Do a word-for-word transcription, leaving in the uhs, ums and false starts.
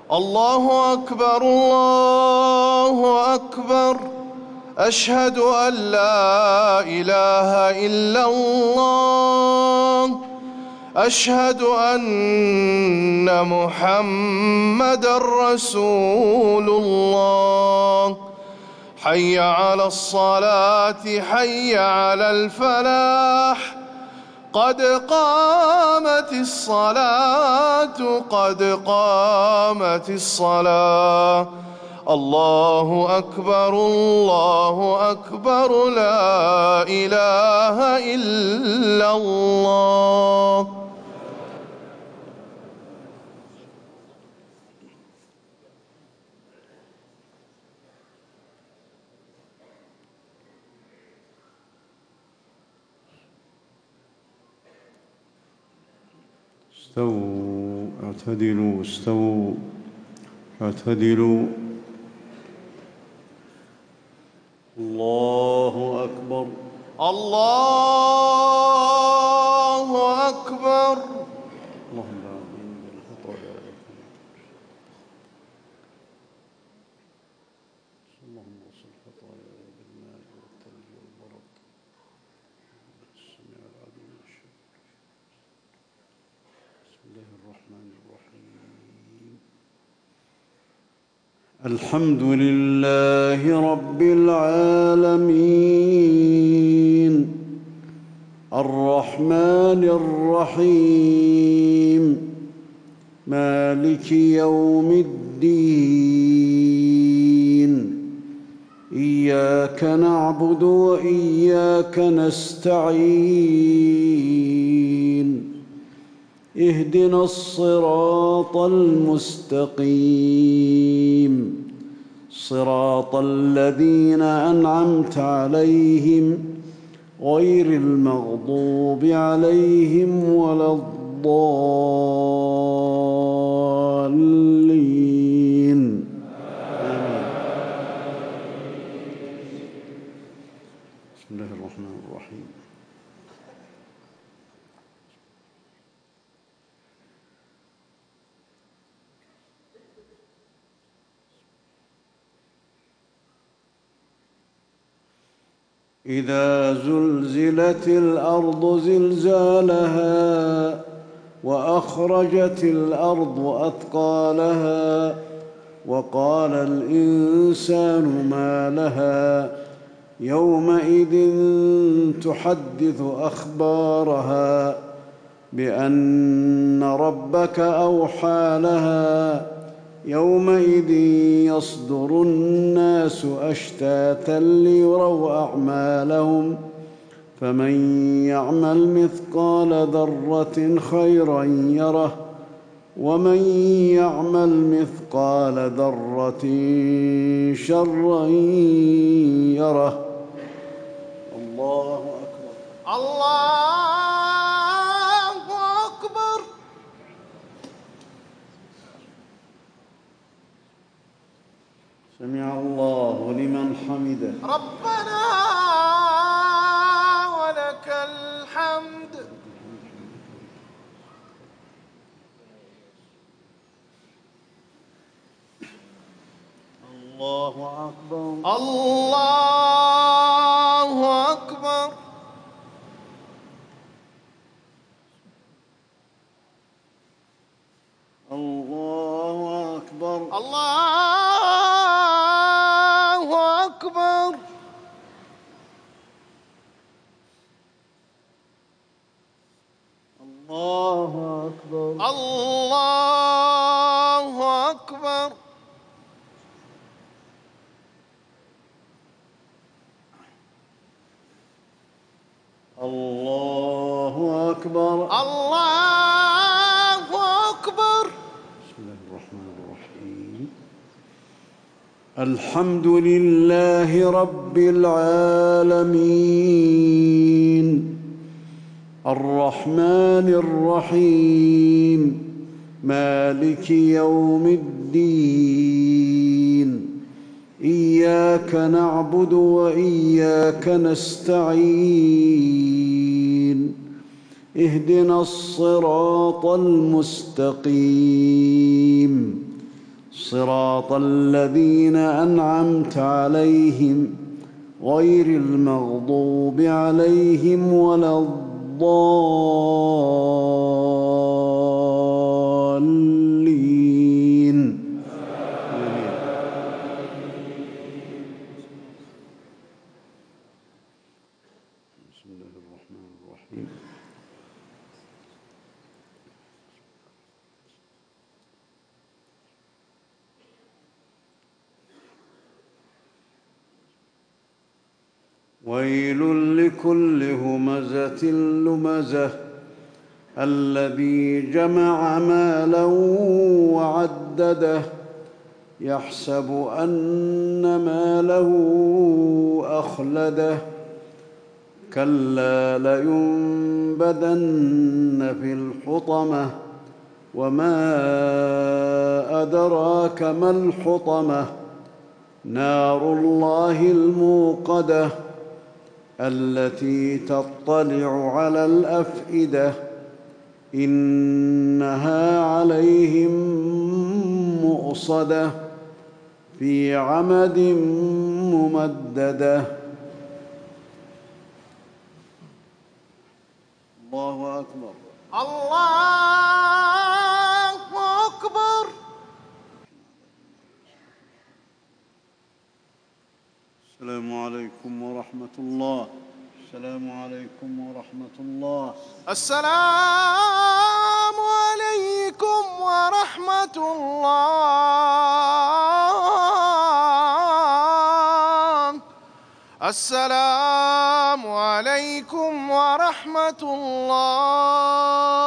الله أكبر الله أكبر. أشهد أن لا إله إلا الله. أشهد أن محمدًا رسول الله. حي على الصلاة حي على الفلاح. قد قامت الصلاة قد قامت الصلاة. الله أكبر الله أكبر. لا إله إلا الله. استووا اعتدلوا استووا اعتدلوا. الله أكبر الله أكبر. اللهم آمين بالخطايا. اللهم اغسل خطايا بالماء والثلج والبرد. السميع العليم من الشر. بسم الله الرحمن الرحيم. الحمد لله رب العالمين الرحمن الرحيم مالك يوم الدين. إياك نعبد وإياك نستعين. اهدنا الصراط المستقيم صراط الذين أنعمت عليهم غير المغضوب عليهم ولا الضالين. آمين. بسم الله الرحمن الرحيم. إذا زلزلت الأرض زلزالها وأخرجت الأرض أثقالها وقال الإنسان ما لها يومئذ تحدث أخبارها بأن ربك أوحى لها يومئذ يصدر الناس أشتاتا ليروا أعمالهم فمن يعمل مثقال ذرة خيرا يره ومن يعمل مثقال ذرة شرا يره. الله أكبر الله أكبر. سمع الله لمن حمده. ربنا ولك الحمد. الله أكبر الله أكبر. الله أكبر الله أكبر. الله أكبر الله أكبر. الله أكبر. الله أكبر. بسم الله الرحمن الرحيم. الحمد لله رب العالمين الرحمن الرحيم مالك يوم الدين. إياك نعبد وإياك نستعين. اهدنا الصراط المستقيم صراط الذين أنعمت عليهم غير المغضوب عليهم ولا الضالين. بسم الله الرحمن الرحيم. ويل لكل همزة لمزة الذي جمع مالا وعدده يحسب أن ماله أخلده كلا لينبذن في الحطمة وما أدراك ما الحطمة نار الله الموقدة التي تطلع على الأفئدة إنها عليهم مؤصدة في عمد ممددة. الله أكبر. الله أكبر. السلام عليكم ورحمة الله. السلام عليكم ورحمة الله. السلام عليكم ورحمة الله. السلام عليكم ورحمة الله.